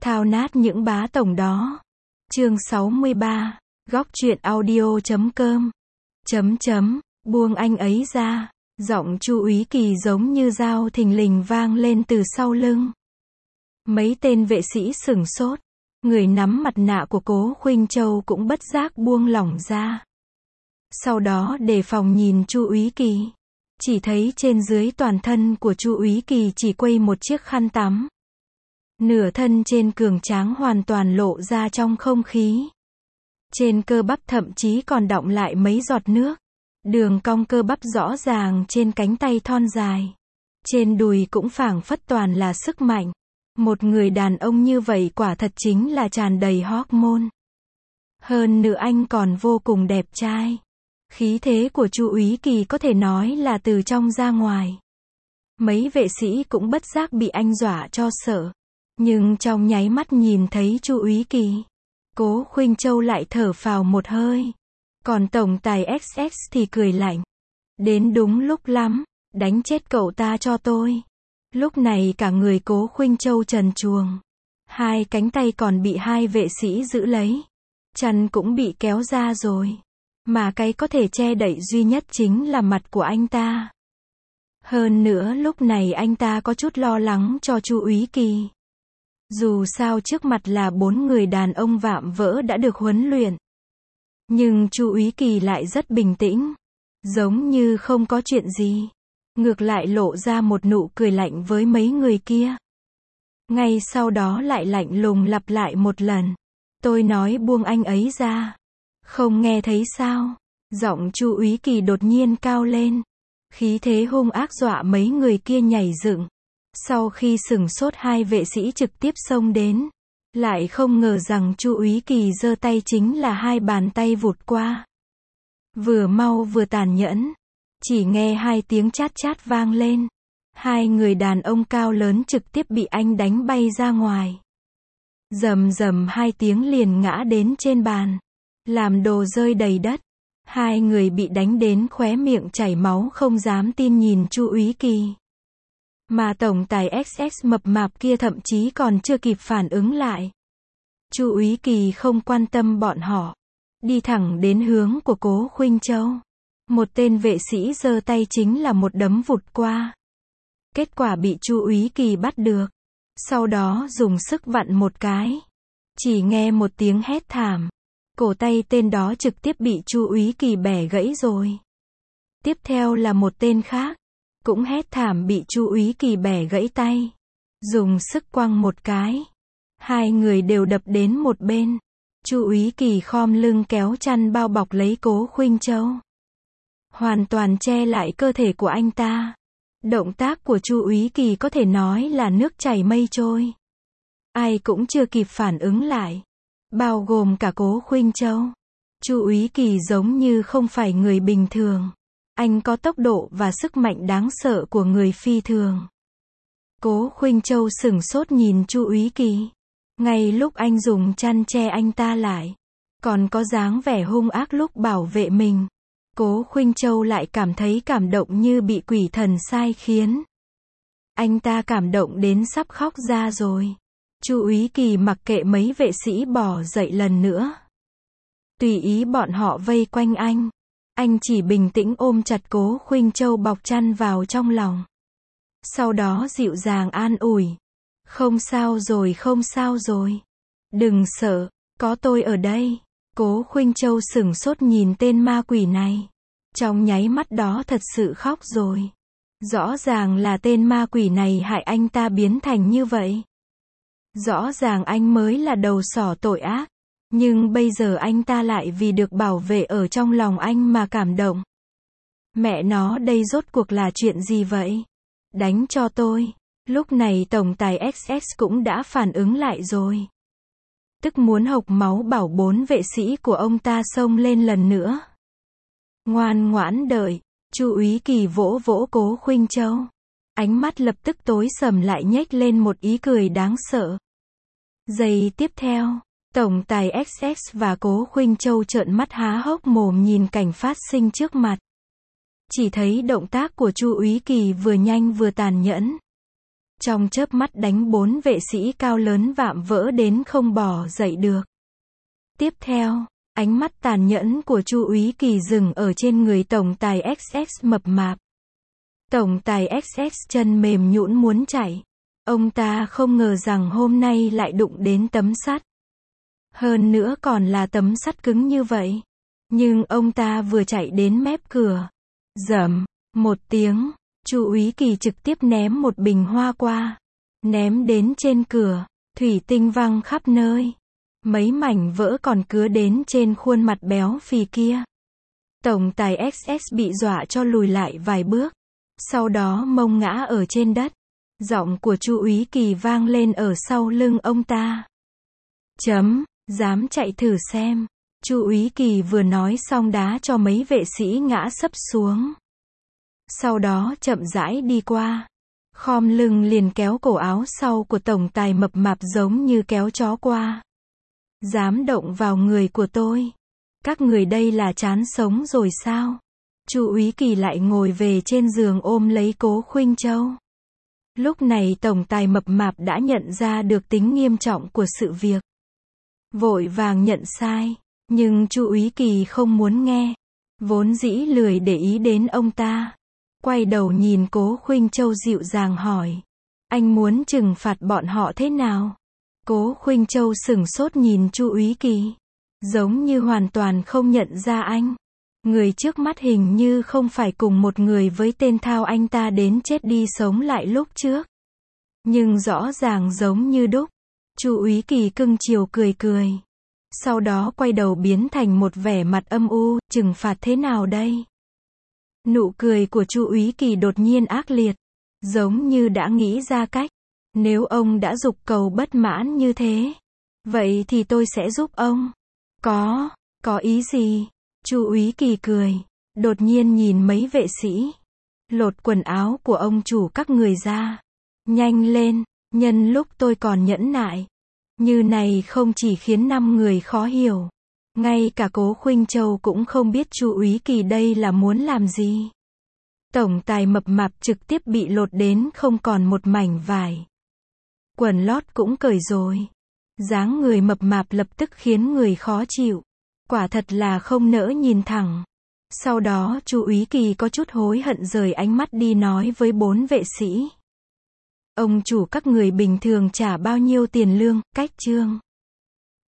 thao nát những bá tổng đó. Chương 63, góc truyện audio.com. Buông anh ấy ra. Giọng Chu Úy Kỳ giống như dao thình lình vang lên từ sau lưng. Mấy tên vệ sĩ sửng sốt. Người nắm mặt nạ của Cố Khuynh Châu cũng bất giác buông lỏng ra. Sau đó đề phòng nhìn Chu Úy Kỳ. Chỉ thấy trên dưới toàn thân của Chu Úy Kỳ chỉ quây một chiếc khăn tắm. Nửa thân trên cường tráng hoàn toàn lộ ra trong không khí. Trên cơ bắp thậm chí còn đọng lại mấy giọt nước. Đường cong cơ bắp rõ ràng trên cánh tay thon dài. Trên đùi cũng phảng phất toàn là sức mạnh. Một người đàn ông như vậy quả thật chính là tràn đầy hormone. Hơn nữa anh còn vô cùng đẹp trai. Khí thế của Chu Úy Kỳ có thể nói là từ trong ra ngoài. Mấy vệ sĩ cũng bất giác bị anh dọa cho sợ. Nhưng trong nháy mắt nhìn thấy Chu Úy Kỳ, Cố Khuynh Châu lại thở phào một hơi. Còn tổng tài XX thì cười lạnh. Đến đúng lúc lắm, đánh chết cậu ta cho tôi. Lúc này cả người Cố Khuynh Châu trần truồng. Hai cánh tay còn bị hai vệ sĩ giữ lấy. Chân cũng bị kéo ra rồi. Mà cái có thể che đậy duy nhất chính là mặt của anh ta. Hơn nữa lúc này anh ta có chút lo lắng cho Chu Úy Kỳ. Dù sao trước mặt là 4 người đàn ông vạm vỡ đã được huấn luyện. Nhưng Chu Úy Kỳ lại rất bình tĩnh. Giống như không có chuyện gì. Ngược lại lộ ra một nụ cười lạnh với mấy người kia. Ngay sau đó lại lạnh lùng lặp lại một lần. Tôi nói buông anh ấy ra. Không nghe thấy sao? Giọng Chu Úy Kỳ đột nhiên cao lên. Khí thế hung ác dọa mấy người kia nhảy dựng. Sau khi sửng sốt hai vệ sĩ trực tiếp xông đến. Lại không ngờ rằng Chu Úy Kỳ giơ tay chính là hai bàn tay vụt qua. Vừa mau vừa tàn nhẫn. Chỉ nghe hai tiếng chát chát vang lên. Hai người đàn ông cao lớn trực tiếp bị anh đánh bay ra ngoài. Rầm rầm hai tiếng liền ngã đến trên bàn. Làm đồ rơi đầy đất. Hai người bị đánh đến khóe miệng chảy máu không dám tin nhìn Chu Úy Kỳ. Mà tổng tài XX mập mạp kia thậm chí còn chưa kịp phản ứng lại. Chu Úy Kỳ không quan tâm bọn họ. Đi thẳng đến hướng của Cố Khuynh Châu. Một tên vệ sĩ giơ tay chính là một đấm vụt qua. Kết quả bị Chu Úy Kỳ bắt được. Sau đó dùng sức vặn một cái. Chỉ nghe một tiếng hét thảm. Cổ tay tên đó trực tiếp bị Chu Úy Kỳ bẻ gãy rồi. Tiếp theo là một tên khác. Cũng hét thảm bị Chu Úy Kỳ bẻ gãy tay. Dùng sức quăng một cái. Hai người đều đập đến một bên. Chu Úy Kỳ khom lưng kéo chăn bao bọc lấy Cố Khuynh Châu. Hoàn toàn che lại cơ thể của anh ta. Động tác của Chu Úy Kỳ có thể nói là nước chảy mây trôi. Ai cũng chưa kịp phản ứng lại. Bao gồm cả Cố Khuynh Châu. Chu Úy Kỳ giống như không phải người bình thường. Anh có tốc độ và sức mạnh đáng sợ của người phi thường. Cố Khuynh Châu sửng sốt nhìn Chu Úy Kỳ. Ngay lúc anh dùng chăn che anh ta lại. Còn có dáng vẻ hung ác lúc bảo vệ mình. Cố Khuynh Châu lại cảm thấy cảm động như bị quỷ thần sai khiến. Anh ta cảm động đến sắp khóc ra rồi. Chu Úy Kỳ mặc kệ mấy vệ sĩ bỏ dậy lần nữa. Tùy ý bọn họ vây quanh anh. Anh chỉ bình tĩnh ôm chặt Cố Khuynh Châu bọc chăn vào trong lòng. Sau đó dịu dàng an ủi. Không sao rồi, không sao rồi. Đừng sợ, có tôi ở đây. Cố Khuynh Châu sửng sốt nhìn tên ma quỷ này. Trong nháy mắt đó thật sự khóc rồi. Rõ ràng là tên ma quỷ này hại anh ta biến thành như vậy. Rõ ràng anh mới là đầu sỏ tội ác. Nhưng bây giờ anh ta lại vì được bảo vệ ở trong lòng anh mà cảm động. Mẹ nó đây rốt cuộc là chuyện gì vậy? Đánh cho tôi. Lúc này tổng tài XX cũng đã phản ứng lại rồi. Tức muốn hộc máu bảo 4 vệ sĩ của ông ta xông lên lần nữa. Ngoan ngoãn đợi. Chu Úy Kỳ vỗ vỗ Cố Khuynh Châu. Ánh mắt lập tức tối sầm lại nhếch lên một ý cười đáng sợ. Giây tiếp theo, tổng tài XX và Cố Khuynh Châu trợn mắt há hốc mồm nhìn cảnh phát sinh trước mặt. Chỉ thấy động tác của Chu Úy Kỳ vừa nhanh vừa tàn nhẫn. trong chớp mắt đánh 4 vệ sĩ cao lớn vạm vỡ đến không bò dậy được. Tiếp theo, ánh mắt tàn nhẫn của Chu Úy Kỳ dừng ở trên người tổng tài XX mập mạp. Tổng tài XX chân mềm nhũn muốn chạy. Ông ta không ngờ rằng hôm nay lại đụng đến tấm sắt. Hơn nữa còn là tấm sắt cứng như vậy. Nhưng ông ta vừa chạy đến mép cửa. Rầm, một tiếng, Chu Úy Kỳ trực tiếp ném một bình hoa qua. Ném đến trên cửa, thủy tinh văng khắp nơi. Mấy mảnh vỡ còn cứa đến trên khuôn mặt béo phì kia. Tổng tài XX bị dọa cho lùi lại vài bước. Sau đó mông ngã ở trên đất. Giọng của Chu Úy Kỳ vang lên ở sau lưng ông ta. Dám chạy thử xem. Chu Úy Kỳ vừa nói xong đá cho mấy vệ sĩ ngã sấp xuống. Sau đó chậm rãi đi qua. Khom lưng liền kéo cổ áo sau của tổng tài mập mạp giống như kéo chó qua. Dám động vào người của tôi. Các người đây là chán sống rồi sao? Chu Úy Kỳ lại ngồi về trên giường ôm lấy Cố Khuynh Châu. Lúc này tổng tài mập mạp đã nhận ra được tính nghiêm trọng của sự việc. Vội vàng nhận sai. Nhưng Chu Úy Kỳ không muốn nghe. Vốn dĩ lười để ý đến ông ta. Quay đầu nhìn Cố Khuynh Châu dịu dàng hỏi. Anh muốn trừng phạt bọn họ thế nào? Cố Khuynh Châu sửng sốt nhìn Chu Úy Kỳ. Giống như hoàn toàn không nhận ra anh. Người trước mắt hình như không phải cùng một người với tên Thao anh ta đến chết đi sống lại lúc trước. Nhưng rõ ràng giống như đúc. Chu Úy Kỳ cưng chiều cười cười. Sau đó quay đầu biến thành một vẻ mặt âm u, trừng phạt thế nào đây? Nụ cười của Chu Úy Kỳ đột nhiên ác liệt. Giống như đã nghĩ ra cách. Nếu ông đã giục cầu bất mãn như thế. Vậy thì tôi sẽ giúp ông. Có ý gì? Chu Úy Kỳ cười. Đột nhiên nhìn mấy vệ sĩ. Lột quần áo của ông chủ các người ra. Nhanh lên, nhân lúc tôi còn nhẫn nại. Như này không chỉ khiến 5 người khó hiểu. Ngay cả Cố Khuynh Châu cũng không biết Chu Úy Kỳ đây là muốn làm gì. Tổng tài mập mạp trực tiếp bị lột đến không còn một mảnh vải. Quần lót cũng cởi rồi. Dáng người mập mạp lập tức khiến người khó chịu. Quả thật là không nỡ nhìn thẳng. Sau đó Chu Úy Kỳ có chút hối hận rời ánh mắt đi nói với 4 vệ sĩ. Ông chủ các người bình thường trả bao nhiêu tiền lương, cách chương.